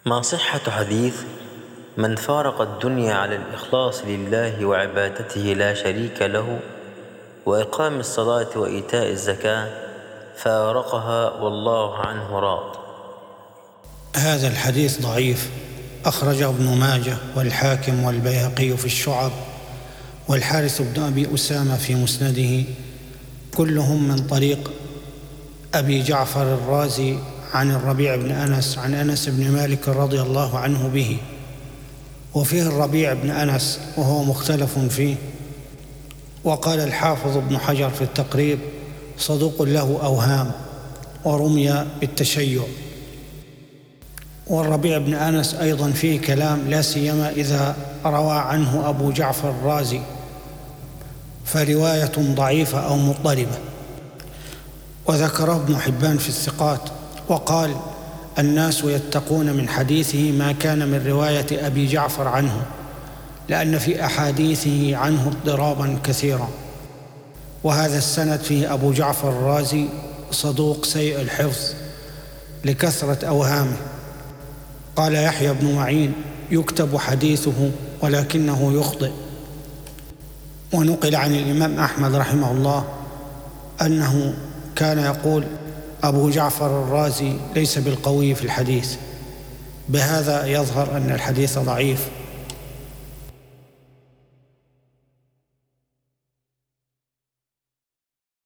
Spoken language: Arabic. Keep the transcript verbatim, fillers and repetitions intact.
ما صحة حديث من فارق الدنيا على الإخلاص لله وعبادته لا شريك له وإقام الصلاة وإيتاء الزكاة فارقها والله عنه راض؟ هذا الحديث ضعيف، أخرجه ابن ماجه والحاكم والبيهقي في الشعب والحارث بن أبي أسامة في مسنده، كلهم من طريق أبي جعفر الرازي عن الربيع بن أنس عن أنس بن مالك رضي الله عنه به. وفيه الربيع بن أنس وهو مختلف فيه، وقال الحافظ ابن حجر في التقريب صدوق له أوهام ورمي بالتشيع. والربيع بن أنس أيضا فيه كلام، لا سيما إذا روى عنه أبو جعفر الرازي، فرواية ضعيفة أو مضطربة. وذكره ابن حبان في الثقات وقال: الناس يتقون من حديثه ما كان من رواية أبي جعفر عنه، لأن في أحاديثه عنه اضطرابا كثيرا. وهذا السند فيه أبو جعفر الرازي صدوق سيء الحفظ لكثرة أوهامه. قال يحيى بن معين: يكتب حديثه ولكنه يخطئ. ونقل عن الإمام أحمد رحمه الله أنه كان يقول: أبو جعفر الرازي ليس بالقوي في الحديث. بهذا يظهر أن الحديث ضعيف.